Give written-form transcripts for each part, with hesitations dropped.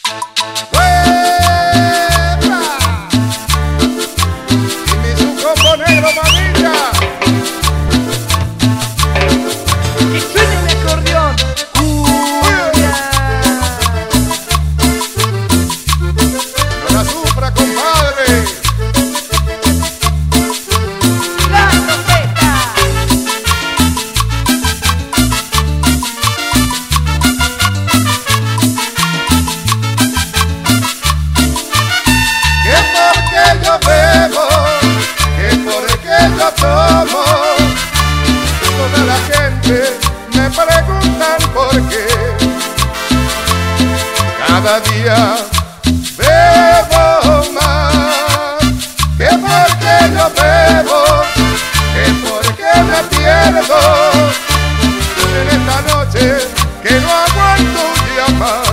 Me preguntan por qué cada día bebo más, que porque yo bebo, que porque me pierdo en esta noche que no aguanto un día más.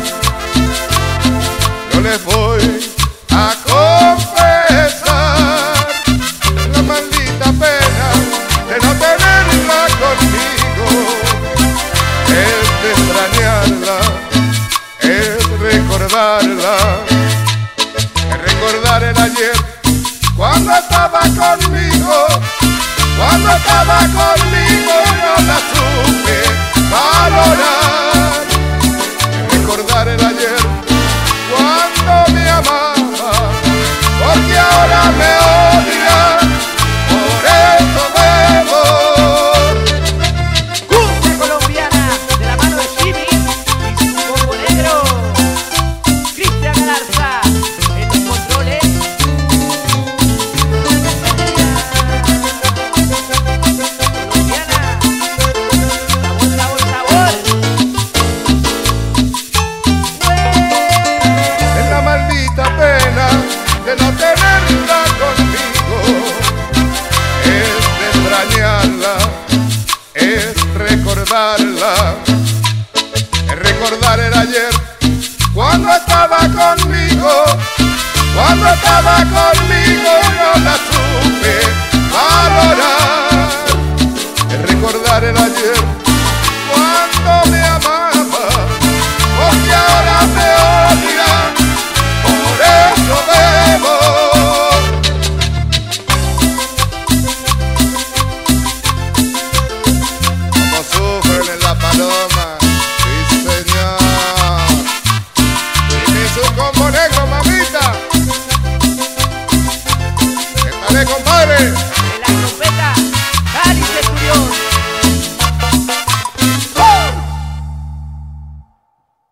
Yo les voy a confesar la maldita pena de no tenerla conmigo, es de extrañarla, es recordarla, es recordar el ayer cuando estaba conmigo, cuando estaba conmigo no la supe valorar, es recordar el ayer cuando me amaba, porque ahora me odia, por eso bebo. Cumbia colombiana de la mano de Jimmy y su combo negro. Cristian Galarza en los controles. Colombiana, sabor, sabor, sabor. Es la maldita pena de no tenerla conmigo, es de extrañarla, es recordarla, es recordar el ayer cuando estaba conmigo, cuando estaba conmigo